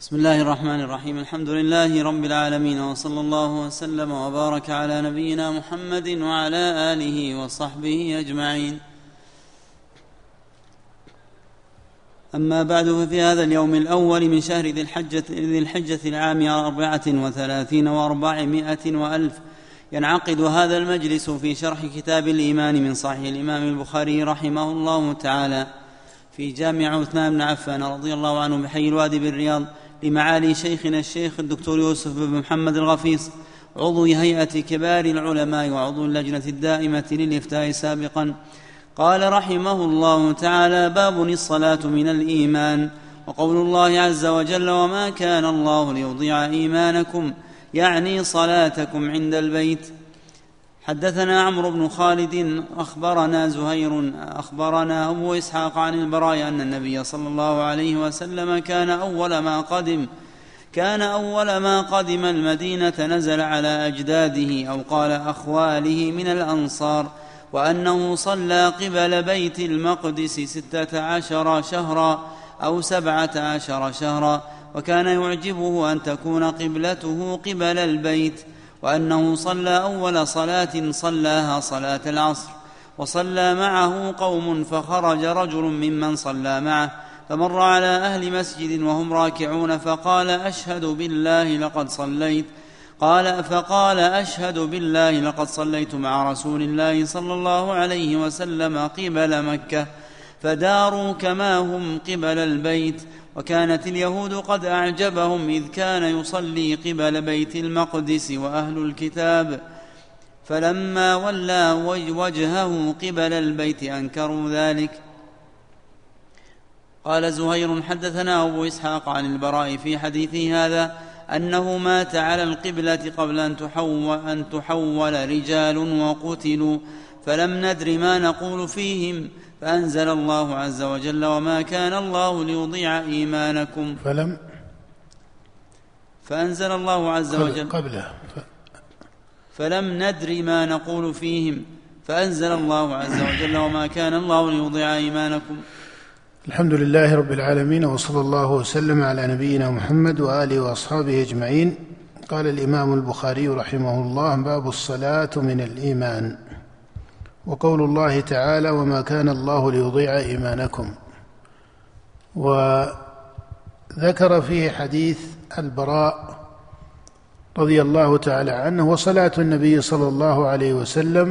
بسم الله الرحمن الرحيم. الحمد لله رب العالمين، وصلى الله وسلم وبارك على نبينا محمد وعلى آله وصحبه أجمعين. أما بعد، ففي هذا اليوم الأول من شهر ذي الحجة العام 34 و400 وألف ينعقد هذا المجلس في شرح كتاب الإيمان من صحيح الإمام البخاري رحمه الله تعالى في جامع عثمان بن عفان رضي الله عنه بحي الوادي بالرياض، لمعالي شيخنا الشيخ الدكتور يوسف بن محمد الغفيص، عضو هيئة كبار العلماء وعضو اللجنة الدائمة للإفتاء سابقا. قال رحمه الله تعالى: باب الصلاة من الإيمان. وقول الله عز وجل: وما كان الله ليضيع إيمانكم، يعني صلاتكم عند البيت. حدثنا عمرو بن خالد أخبرنا زهير أخبرنا أبو إسحاق عن البراء أن النبي صلى الله عليه وسلم كان أول ما قدم المدينة نزل على أجداده أو قال أخواله من الأنصار، وأنه صلى قبل بيت المقدس 16 شهرا أو 17 شهرا، وكان يعجبه أن تكون قبلته قبل البيت، وأنه صلى أول صلاة صلاها صلاة العصر، وصلى معه قوم فخرج رجل ممن صلى معه فمر على أهل مسجد وهم راكعون فقال: أشهد بالله لقد صليت مع رسول الله صلى الله عليه وسلم قبل مكة، فداروا كما هم قبل البيت. وكانت اليهود قد أعجبهم إذ كان يصلي قبل بيت المقدس وأهل الكتاب، فلما ولى وجهه قبل البيت أنكروا ذلك. قال زهير: حدثنا أبو إسحاق عن البراء في حديثه هذا أنه مات على القبلة قبل أن تحول رجال وقتلوا، فلم ندر ما نقول فيهم، فأنزل الله عز وجل: وما كان الله ليضيع إيمانكم. فأنزل الله عز وجل فلم ندر ما نقول فيهم، فأنزل الله عز وجل: وما كان الله ليضيع إيمانكم. الحمد لله رب العالمين، وصلى الله وسلم على نبينا محمد وآله وأصحابه أجمعين. قال الإمام البخاري رحمه الله: باب الصلاة من الإيمان. وقول الله تعالى: وما كان الله ليضيع إيمانكم. وذكر فيه حديث البراء رضي الله تعالى عنه وصلاة النبي صلى الله عليه وسلم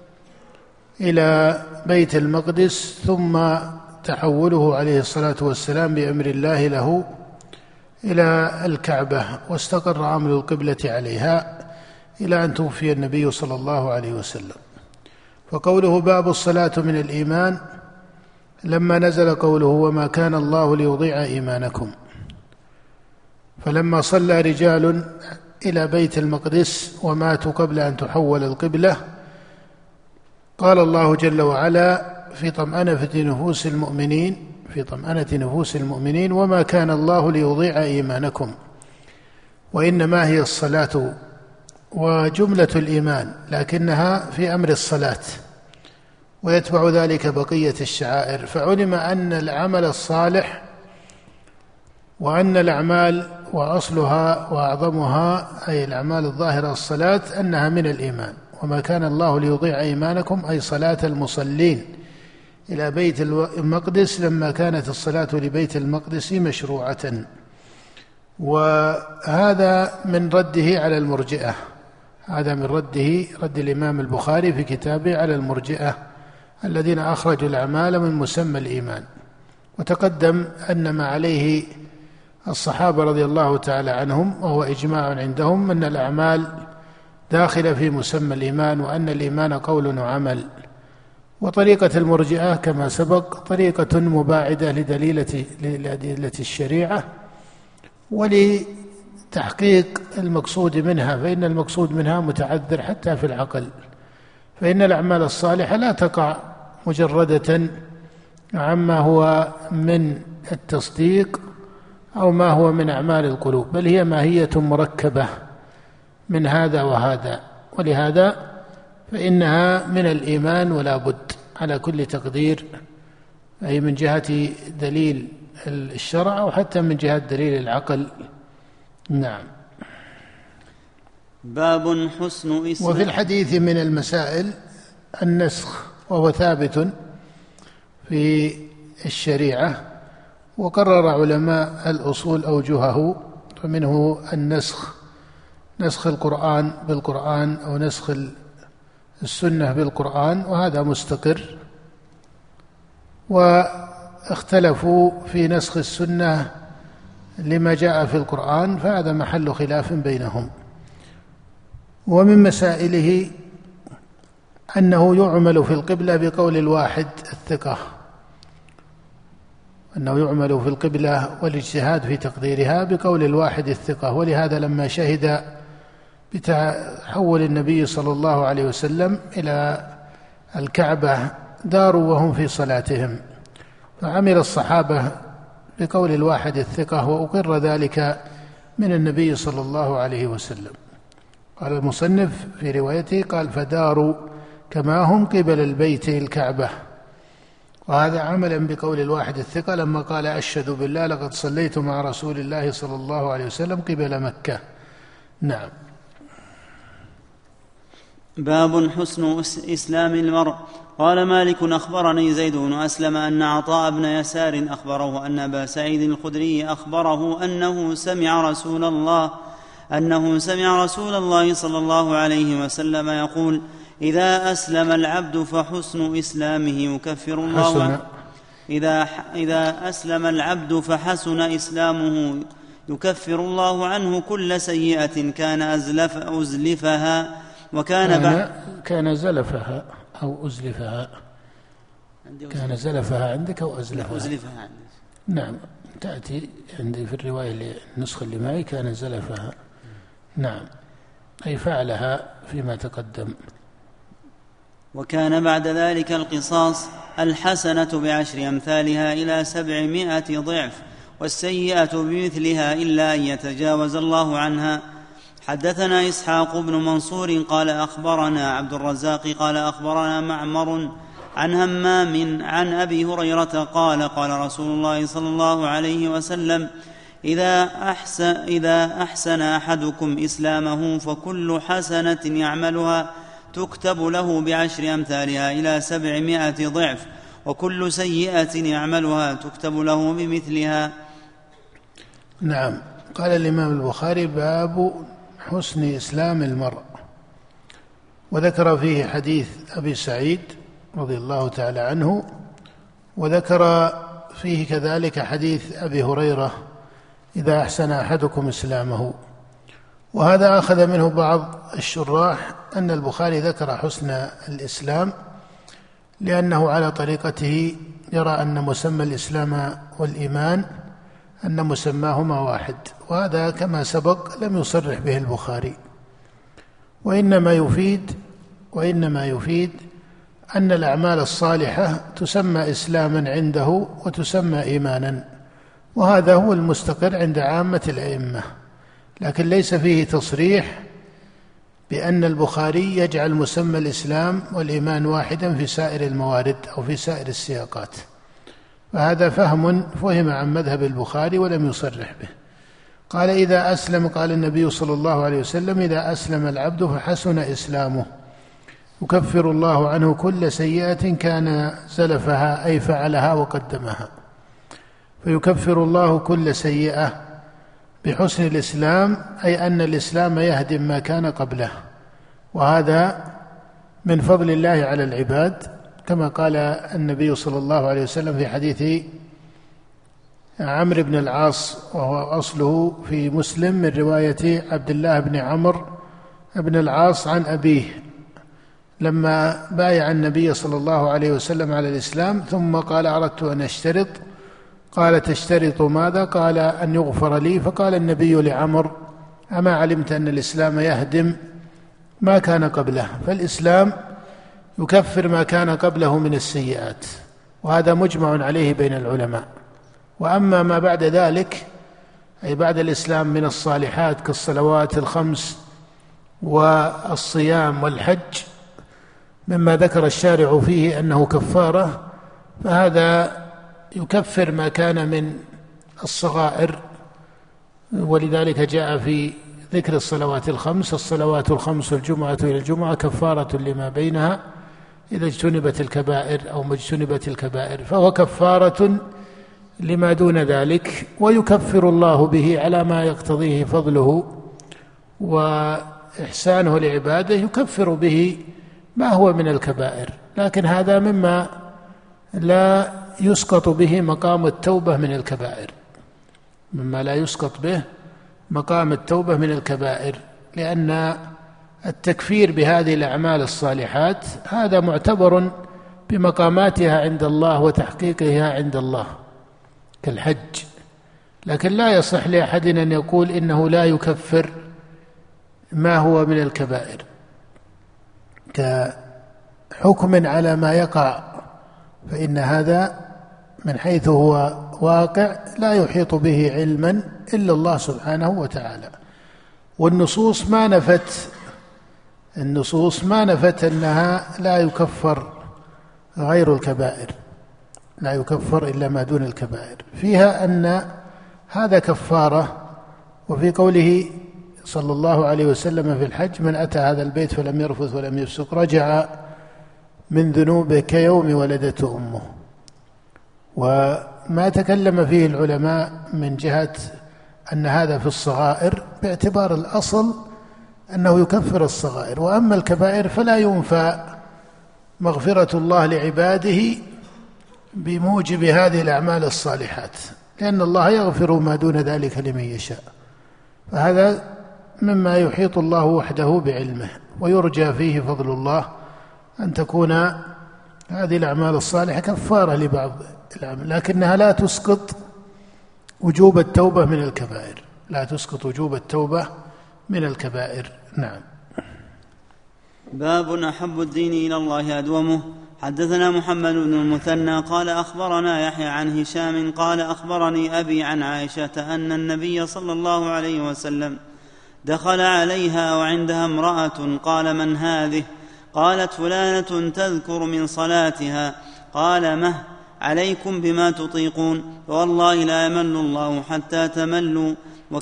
إلى بيت المقدس، ثم تحوله عليه الصلاة والسلام بأمر الله له إلى الكعبة، واستقر عمل القبلة عليها إلى أن توفي النبي صلى الله عليه وسلم. فقوله باب الصلاة من الإيمان، لما نزل قوله: وما كان الله ليضيع إيمانكم، فلما صلى رجال إلى بيت المقدس وماتوا قبل أن تحول القبلة، قال الله جل وعلا في طمأنة نفوس المؤمنين: وما كان الله ليضيع إيمانكم، وإنما هي الصلاة وجملة الإيمان، لكنها في أمر الصلاة، ويتبع ذلك بقية الشعائر. فعلم أن العمل الصالح وأن الأعمال وأصلها وأعظمها أي الأعمال الظاهرة الصلاة أنها من الإيمان. وما كان الله ليضيع إيمانكم أي صلاة المصلين إلى بيت المقدس لما كانت الصلاة لبيت المقدس مشروعة. وهذا من رده على المرجئة، هذا من رد الإمام البخاري في كتابه على المرجئة الذين أخرجوا الأعمال من مسمى الإيمان. وتقدم أن ما عليه الصحابة رضي الله تعالى عنهم، وهو إجماع عندهم، أن الأعمال داخلة في مسمى الإيمان، وأن الإيمان قول وعمل. وطريقة المرجئة كما سبق طريقة مباعدة لأدلة الشريعة ولتحقيق المقصود منها، فإن المقصود منها متعذر حتى في العقل، فإن الأعمال الصالحة لا تقع مجردة عما هو من التصديق أو ما هو من أعمال القلوب، بل هي ماهية مركبة من هذا وهذا، ولهذا فإنها من الإيمان ولا بد على كل تقدير، أي من جهة دليل الشرع أو حتى من جهة دليل العقل. نعم. باب حسن إسلام. وفي الحديث من المسائل النسخ، وهو ثابت في الشريعة، وقرر علماء الأصول أوجهه، فمنه النسخ، نسخ القرآن بالقرآن أو نسخ السنة بالقرآن، وهذا مستقر. واختلفوا في نسخ السنة لما جاء في القرآن، فهذا محل خلاف بينهم. ومن مسائله أنه يعمل في القبلة بقول الواحد الثقة، أنه يعمل في القبلة والاجتهاد في تقديرها بقول الواحد الثقة. ولهذا لما شهد بتحول النبي صلى الله عليه وسلم إلى الكعبة داروا وهم في صلاتهم، فعمل الصحابة بقول الواحد الثقة، وأقر ذلك من النبي صلى الله عليه وسلم. قال المصنف في روايته قال فداروا كما هم قبل البيت الكعبة، وهذا عملا بقول الواحد الثقة لما قال أشهد بالله لقد صليت مع رسول الله صلى الله عليه وسلم قبل مكة. نعم. باب حسن إسلام المرء. قال مالك أخبرني زيد بن أسلم أن عطاء بن يسار أخبره أن أبا سعيد الخدري أخبره أنه سمع رسول الله صلى الله عليه وسلم يقول إذا أسلم العبد فحسن إسلامه يكفر الله عنه إذا أسلم العبد فحسن إسلامه يكفر الله عنه كل سيئة كان أزلفها كان زلفها أو أزلفها. كان زلفها عندك أو أزلفها عندك. نعم، تأتي عندي في الرواية النسخة اللي معي كان زلفها. نعم، أي فعلها فيما تقدم. وكان بعد ذلك القصاص الحسنة بعشر أمثالها إلى 700 ضعف، والسيئة بمثلها إلا أن يتجاوز الله عنها. حدثنا إسحاق بن منصور قال أخبرنا عبد الرزاق قال أخبرنا معمر عن همام عن أبي هريرة قال قال رسول الله صلى الله عليه وسلم إذا أحسن أحدكم إسلامه فكل حسنة يعملها تكتب له بعشر أمثالها إلى 700 ضعف، وكل سيئة يعملها تكتب له بمثلها. نعم. قال الإمام البخاري باب حسن إسلام المرء، وذكر فيه حديث أبي سعيد رضي الله تعالى عنه، وذكر فيه كذلك حديث أبي هريرة إذا أحسن أحدكم إسلامه. وهذا أخذ منه بعض الشراح أن البخاري ذكر حسن الإسلام لأنه على طريقته يرى أن مسمى الإسلام والإيمان أن مسماهما واحد، وهذا كما سبق لم يصرح به البخاري، وإنما يفيد أن الأعمال الصالحة تسمى إسلاما عنده وتسمى إيمانا، وهذا هو المستقر عند عامة الأئمة، لكن ليس فيه تصريح بأن البخاري يجعل مسمى الإسلام والإيمان واحدا في سائر الموارد أو في سائر السياقات، فهذا فهم عن مذهب البخاري ولم يصرح به. قال إذا أسلم، قال النبي صلى الله عليه وسلم إذا أسلم العبد فحسن إسلامه يكفر الله عنه كل سيئة كان سلفها أي فعلها وقدمها، فيكفر الله كل سيئة بحسن الإسلام، أي أن الإسلام يهدم ما كان قبله، وهذا من فضل الله على العباد، كما قال النبي صلى الله عليه وسلم في حديث عمرو بن العاص وهو أصله في مسلم من رواية عبد الله بن عمرو بن العاص عن أبيه لما بايع النبي صلى الله عليه وسلم على الإسلام ثم قال أردت أن أشترط، قال تشترط ماذا؟ قال أن يغفر لي، فقال النبي لعمر أما علمت أن الإسلام يهدم ما كان قبله؟ فالإسلام يكفر ما كان قبله من السيئات، وهذا مجمع عليه بين العلماء. وأما ما بعد ذلك أي بعد الإسلام من الصالحات كالصلوات الخمس والصيام والحج مما ذكر الشارع فيه أنه كفارة، فهذا يكفر ما كان من الصغائر، ولذلك جاء في ذكر الصلوات الخمس: الصلوات الخمس والجمعة إلى الجمعة كفارة لما بينها إذا اجتنبت الكبائر أو ما اجتنبت الكبائر، فهو كفارة لما دون ذلك، ويكفر الله به على ما يقتضيه فضله وإحسانه لعباده، يكفر به ما هو من الكبائر، لكن هذا مما لا يسقط به مقام التوبة من الكبائر، مما لا يسقط به مقام التوبة من الكبائر، لأن التكفير بهذه الأعمال الصالحات هذا معتبر بمقاماتها عند الله وتحقيقها عند الله كالحج، لكن لا يصح لأحد أن يقول إنه لا يكفر ما هو من الكبائر كحكم على ما يقع، فإن هذا من حيث هو واقع لا يحيط به علما إلا الله سبحانه وتعالى. والنصوص ما نفت أنها لا يكفر غير الكبائر، لا يكفر إلا ما دون الكبائر، فيها أن هذا كفارة. وفي قوله صلى الله عليه وسلم في الحج: من أتى هذا البيت فلم يرفث ولم يفسق رجع من ذنوبه كيوم ولدته أمه. وما تكلم فيه العلماء من جهة أن هذا في الصغائر باعتبار الأصل أنه يكفر الصغائر، وأما الكبائر فلا ينفى مغفرة الله لعباده بموجب هذه الأعمال الصالحات، لأن الله يغفر ما دون ذلك لمن يشاء، فهذا مما يحيط الله وحده بعلمه، ويرجى فيه فضل الله أن تكون هذه الأعمال الصالحة كفارة لبعض الأعمال، لكنها لا تسقط وجوب التوبة من الكبائر، لا تسقط وجوب التوبة من الكبائر. نعم. باب أحب الدين إلى الله أدومه. حدثنا محمد بن المثنى قال أخبرنا يحيى عن هشام قال أخبرني أبي عن عائشة أن النبي صلى الله عليه وسلم دخل عليها وعندها امرأة، قال: من هذه؟ قالت: فلانة تذكر من صلاتها. قال: مه عليكم بما تطيقون، فوالله لا يمل الله حتى تملوا.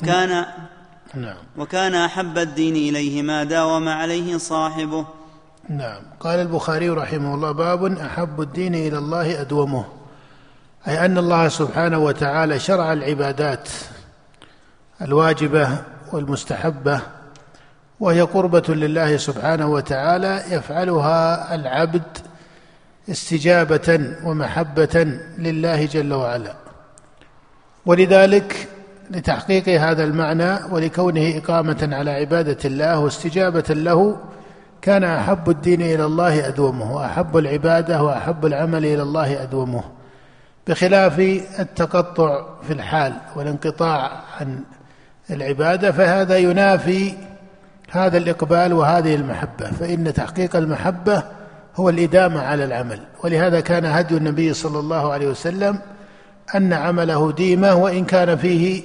وكان أحب الدين إليه ما داوم عليه صاحبه. نعم. قال البخاري رحمه الله: باب أحب الدين إلى الله أدومه، أي أن الله سبحانه وتعالى شرع العبادات الواجبة والمستحبة، وهي قربة لله سبحانه وتعالى يفعلها العبد استجابة ومحبة لله جل وعلا، ولذلك لتحقيق هذا المعنى ولكونه إقامة على عبادة الله واستجابة له كان أحب الدين إلى الله أدومه، وأحب العبادة وأحب العمل إلى الله أدومه، بخلاف التقطع في الحال والانقطاع عن العبادة، فهذا ينافي هذا الإقبال وهذه المحبة، فإن تحقيق المحبة هو الإدامة على العمل. ولهذا كان هدي النبي صلى الله عليه وسلم أن عمله ديمة، وإن كان فيه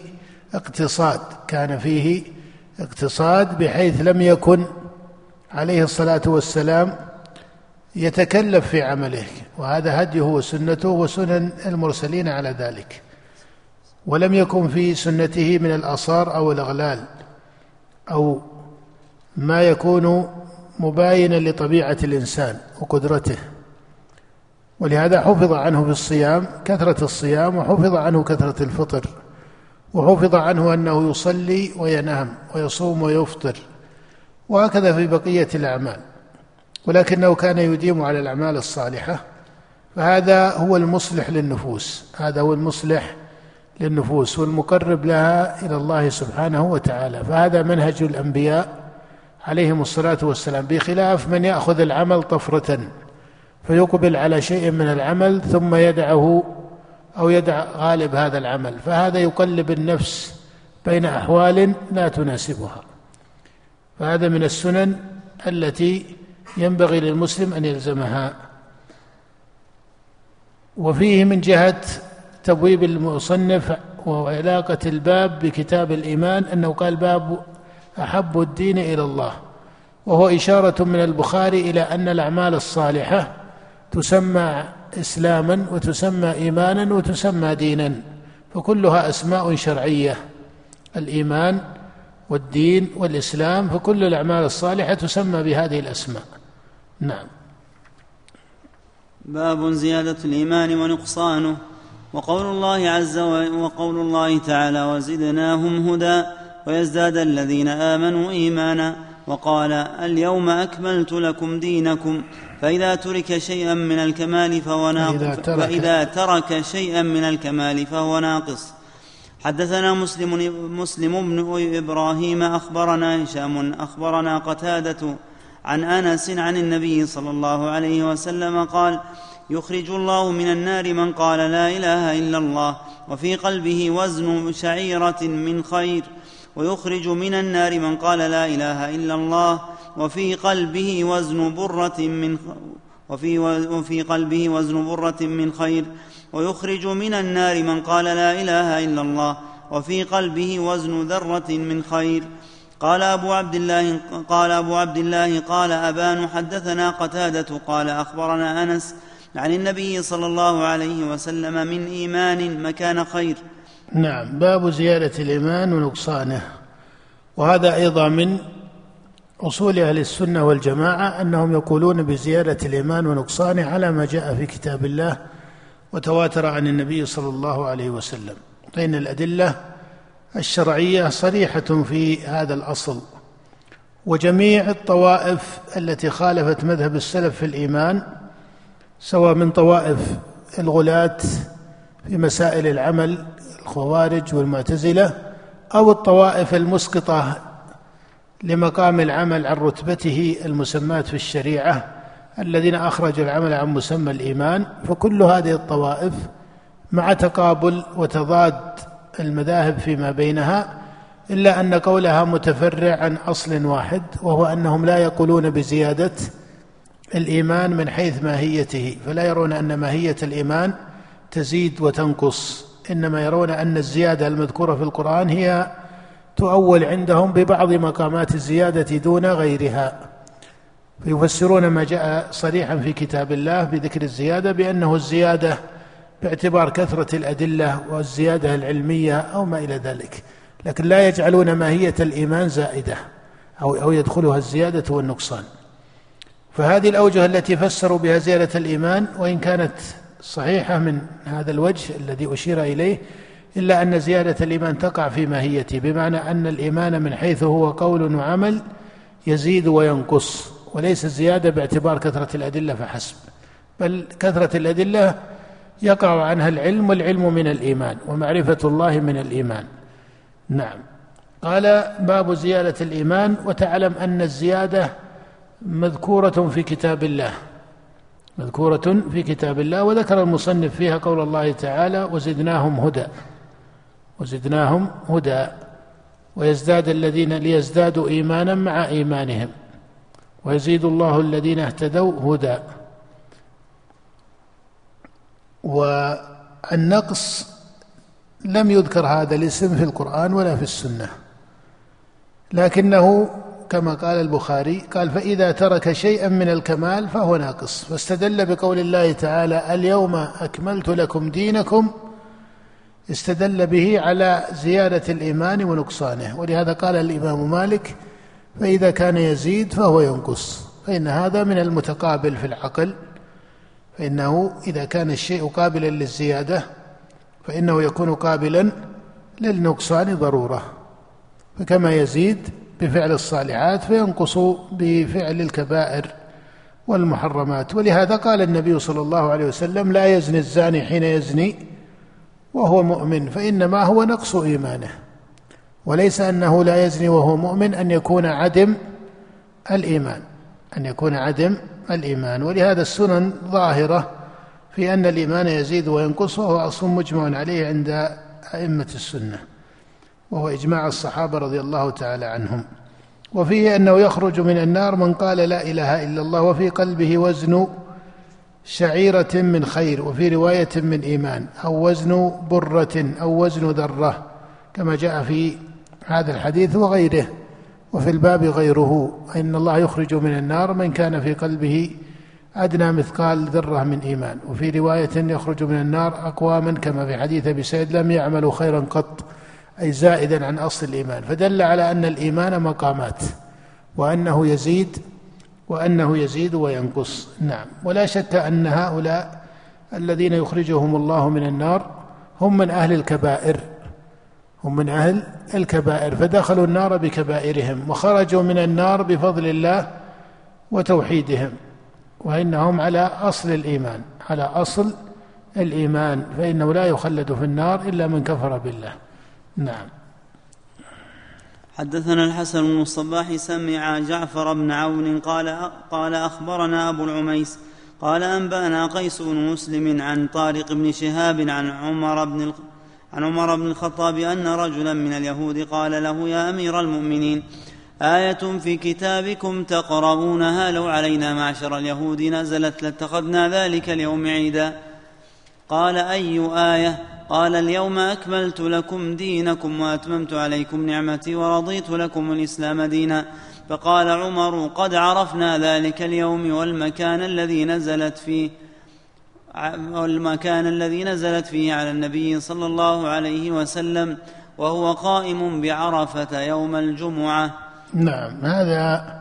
اقتصاد بحيث لم يكن عليه الصلاة والسلام يتكلف في عمله، وهذا هديه وسنته وسنن المرسلين على ذلك، ولم يكن في سنته من الآثار أو الأغلال أو ما يكون مباينا لطبيعة الإنسان وقدرته. ولهذا حفظ عنه في الصيام كثرة الصيام، وحفظ عنه كثرة الفطر، وحفظ عنه أنه يصلي وينام ويصوم ويفطر، وهكذا في بقية الأعمال، ولكنه كان يديم على الأعمال الصالحة، فهذا هو المصلح للنفوس، هذا هو المصلح للنفوس والمقرب لها إلى الله سبحانه وتعالى، فهذا منهج الأنبياء عليهم الصلاة والسلام، بخلاف من يأخذ العمل طفرة فيقبل على شيء من العمل ثم يدعه أو يدع غالب هذا العمل، فهذا يقلب النفس بين أحوال لا تناسبها، فهذا من السنن التي ينبغي للمسلم أن يلزمها. وفيه من جهة تبويب المصنف وعلاقة الباب بكتاب الإيمان أنه قال: باب أحب الدين إلى الله، وهو إشارة من البخاري إلى أن الأعمال الصالحة تسمى إسلاما وتسمى إيمانا وتسمى دينا، فكلها أسماء شرعية، الإيمان والدين والإسلام، فكل الأعمال الصالحة تسمى بهذه الأسماء. نعم. باب زيادة الإيمان ونقصانه. وقول الله تعالى وزدناهم هدى ويزداد الذين آمنوا إيمانا. وقال اليوم أكملت لكم دينكم. فإذا ترك شيئا من الكمال فهو ناقص. حدثنا مسلم بن إبراهيم أخبرنا هشام أخبرنا قتادة عن أنس عن النبي صلى الله عليه وسلم قال يخرج الله من النار من قال لا إله إلا الله وفي قلبه وزن شعيرة من خير، ويخرج من النار من قال لا إله إلا الله وفي قلبه وزن برة من خير، ويخرج من النار من قال لا إله إلا الله وفي قلبه وزن ذرة من خير. قال أبو عبد الله قال أبان حدثنا قتادة قال أخبرنا أنس عن النبي صلى الله عليه وسلم من إيمان مكان خير. نعم. باب زيادة الإيمان ونقصانه. وهذا أيضا من أصول أهل السنة والجماعة أنهم يقولون بزيادة الإيمان ونقصانه على ما جاء في كتاب الله وتواتر عن النبي صلى الله عليه وسلم، فإن الأدلة الشرعية صريحة في هذا الأصل. وجميع الطوائف التي خالفت مذهب السلف في الإيمان، سواء من طوائف الغلاة في مسائل العمل الخوارج والمعتزلة، أو الطوائف المسقطة لمقام العمل عن رتبته المسمات في الشريعة الذين أخرجوا العمل عن مسمى الإيمان، فكل هذه الطوائف مع تقابل وتضاد المذاهب فيما بينها، إلا أن قولها متفرع عن أصل واحد، وهو أنهم لا يقولون بزيادة الإيمان من حيث ماهيته، فلا يرون أن ماهية الإيمان تزيد وتنقص، إنما يرون أن الزيادة المذكورة في القرآن هي تؤول عندهم ببعض مقامات الزيادة دون غيرها، فيفسرون ما جاء صريحا في كتاب الله بذكر الزيادة بأنه الزيادة باعتبار كثرة الأدلة والزيادة العلمية أو ما إلى ذلك، لكن لا يجعلون ماهية الإيمان زائدة أو يدخلها الزيادة والنقصان. فهذه الأوجه التي فسروا بها زيادة الإيمان وإن كانت صحيحة من هذا الوجه الذي أشير إليه، إلا أن زيادة الإيمان تقع في ماهيته، بمعنى أن الإيمان من حيث هو قول وعمل يزيد وينقص، وليس الزيادة باعتبار كثرة الأدلة فحسب، بل كثرة الأدلة يقع عنها العلم، والعلم من الإيمان، ومعرفة الله من الإيمان. نعم. قال باب زيادة الإيمان. وتعلم أن الزيادة مذكورة في كتاب كتاب الله، وذكر المصنف فيها قول الله تعالى وزدناهم هدى ويزداد الذين ليزدادوا إيمانا مع إيمانهم ويزيد الله الذين اهتدوا هدى. والنقص لم يذكر هذا الاسم في القرآن ولا في السنة، لكنه كما قال البخاري قال فإذا ترك شيئا من الكمال فهو ناقص، فاستدل بقول الله تعالى اليوم أكملت لكم دينكم، استدل به على زيادة الإيمان ونقصانه. ولهذا قال الإمام مالك فإذا كان يزيد فهو ينقص، فإن هذا من المتقابل في العقل، فإنه إذا كان الشيء قابلا للزيادة فإنه يكون قابلا للنقصان ضرورة، فكما يزيد بفعل الصالحات فينقص بفعل الكبائر والمحرمات. ولهذا قال النبي صلى الله عليه وسلم لا يزني الزاني حين يزني وهو مؤمن، فإنما هو نقص إيمانه، وليس أنه لا يزني وهو مؤمن أن يكون عدم الإيمان. ولهذا السنن ظاهرة في أن الإيمان يزيد وينقص، وهو أصل مجمع عليه عند أئمة السنة، وهو إجماع الصحابة رضي الله تعالى عنهم. وفيه أنه يخرج من النار من قال لا إله إلا الله وفي قلبه وزن شعيرة من خير، وفي رواية من إيمان، أو وزن برة أو وزن ذرة، كما جاء في هذا الحديث وغيره. وفي الباب غيره إن الله يخرج من النار من كان في قلبه أدنى مثقال ذرة من إيمان. وفي رواية يخرج من النار أقواما كما في حديث أبي سعيد لم يعملوا خيرا قط، أي زائدا عن أصل الإيمان، فدل على أن الإيمان مقامات وأنه يزيد وينقص. نعم. ولا شك أن هؤلاء الذين يخرجهم الله من النار هم من أهل الكبائر، فدخلوا النار بكبائرهم وخرجوا من النار بفضل الله وتوحيدهم، وإنهم على أصل الإيمان، فإنه لا يخلد في النار إلا من كفر بالله. نعم. حدثنا الحسن بن الصباح سمع جعفر بن عون قال أخبرنا أبو العميس قال أنبأنا قيس بن مسلم عن طارق بن شهاب عن عمر بن الخطاب أن رجلا من اليهود قال له: يا أمير المؤمنين، آية في كتابكم تقرؤونها لو علينا معشر اليهود نزلت لاتخذنا ذلك اليوم عيدا. قال: أي آية؟ قال: اليوم أكملت لكم دينكم وأتممت عليكم نعمتي ورضيت لكم الإسلام دينا. فقال عمر: قد عرفنا ذلك اليوم والمكان الذي نزلت فيه على النبي صلى الله عليه وسلم وهو قائم بعرفة يوم الجمعة. نعم. هذا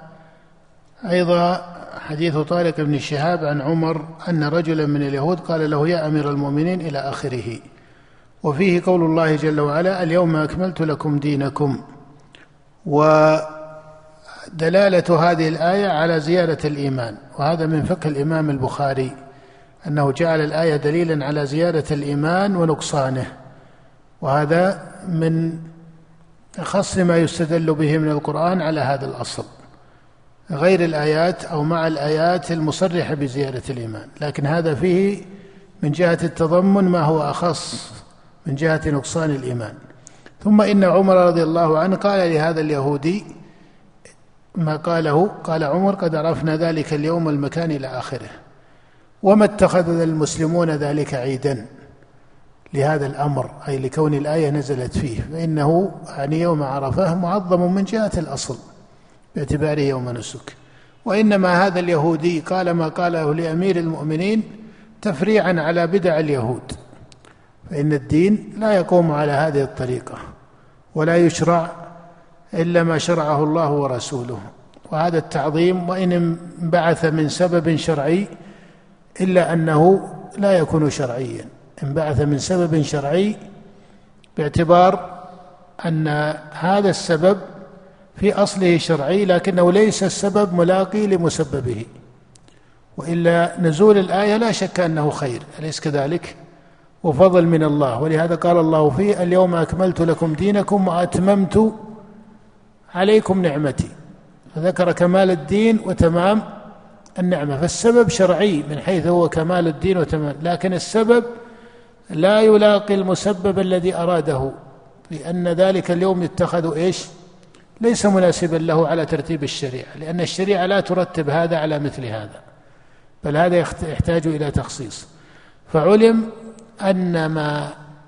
أيضا حديث طارق بن شهاب عن عمر أن رجلا من اليهود قال له: يا أمير المؤمنين إلى آخره. وفيه قول الله جل وعلا: اليوم أكملت لكم دينكم. ودلالة هذه الآية على زيادة الإيمان، وهذا من فقه الإمام البخاري أنه جعل الآية دليلا على زيادة الإيمان ونقصانه، وهذا من أخص ما يستدل به من القرآن على هذا الأصل، غير الآيات أو مع الآيات المصرحة بزيادة الإيمان، لكن هذا فيه من جهة التضمن ما هو أخص من جهة نقصان الإيمان. ثم إن عمر رضي الله عنه قال لهذا اليهودي ما قاله، قال عمر: قد عرفنا ذلك اليوم والمكان إلى آخره. وما اتخذ المسلمون ذلك عيدا لهذا الأمر، أي لكون الآية نزلت فيه، فإنه يعني يوم عرفة معظم من جهة الأصل باعتباره يوم نسك. وإنما هذا اليهودي قال ما قاله لأمير المؤمنين تفريعا على بدع اليهود، فإن الدين لا يقوم على هذه الطريقة ولا يشرع إلا ما شرعه الله ورسوله. وهذا التعظيم وإن انبعث من سبب شرعي إلا أنه لا يكون شرعيا، انبعث من سبب شرعي باعتبار أن هذا السبب في أصله شرعي لكنه ليس السبب ملاقي لمسببه، وإلا نزول الآية لا شك أنه خير، أليس كذلك؟ وفضل من الله. ولهذا قال الله فيه: اليوم أكملت لكم دينكم وأتممت عليكم نعمتي، فذكر كمال الدين وتمام النعمة. فالسبب شرعي من حيث هو كمال الدين وتمام، لكن السبب لا يلاقي المسبب الذي أراده، لأن ذلك اليوم اتخذوا ليس مناسبا له على ترتيب الشريعة، لأن الشريعة لا ترتب هذا على مثل هذا، بل هذا يحتاج إلى تخصيص. فعلم أن ما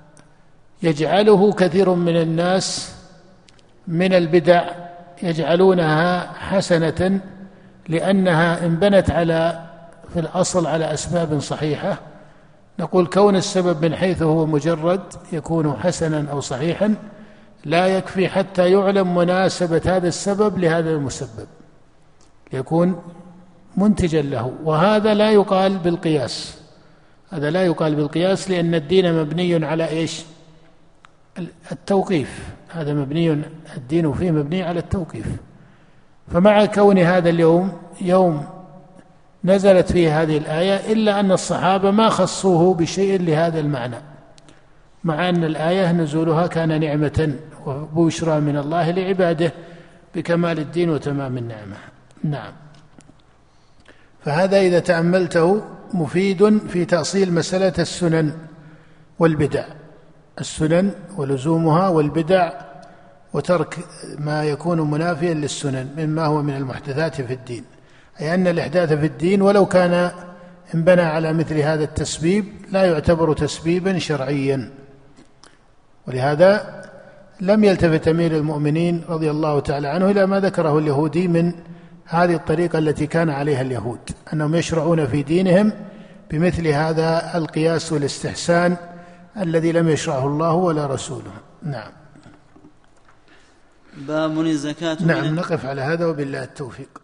يجعله كثير من الناس من البدع يجعلونها حسنة لأنها انبنت في الأصل على أسباب صحيحة، نقول كون السبب من حيث هو مجرد يكون حسنا أو صحيحا لا يكفي حتى يعلم مناسبة هذا السبب لهذا المسبب يكون منتجا له. وهذا لا يقال بالقياس، هذا لا يقال بالقياس، لأن الدين مبني على التوقيف، هذا مبني، الدين فيه مبني على التوقيف. فمع كون هذا اليوم يوم نزلت فيه هذه الآية، إلا أن الصحابة ما خصوه بشيء لهذا المعنى، مع أن الآية نزولها كان نعمة وبشرى من الله لعباده بكمال الدين وتمام النعمة. نعم. فهذا إذا تأملته مفيد في تأصيل مسألة السنن والبدع، السنن ولزومها والبدع وترك ما يكون منافيا للسنن مما هو من المحدثات في الدين، أي أن الإحداث في الدين ولو كان انبنى على مثل هذا التسبيب لا يعتبر تسبيبا شرعيا. ولهذا لم يلتفت أمير المؤمنين رضي الله تعالى عنه إلى ما ذكره اليهودي من هذه الطريقة التي كان عليها اليهود، أنهم يشرعون في دينهم بمثل هذا القياس والاستحسان الذي لم يشرعه الله ولا رسوله. نعم. باب الزكاة. نعم، نقف على هذا وبالله التوفيق.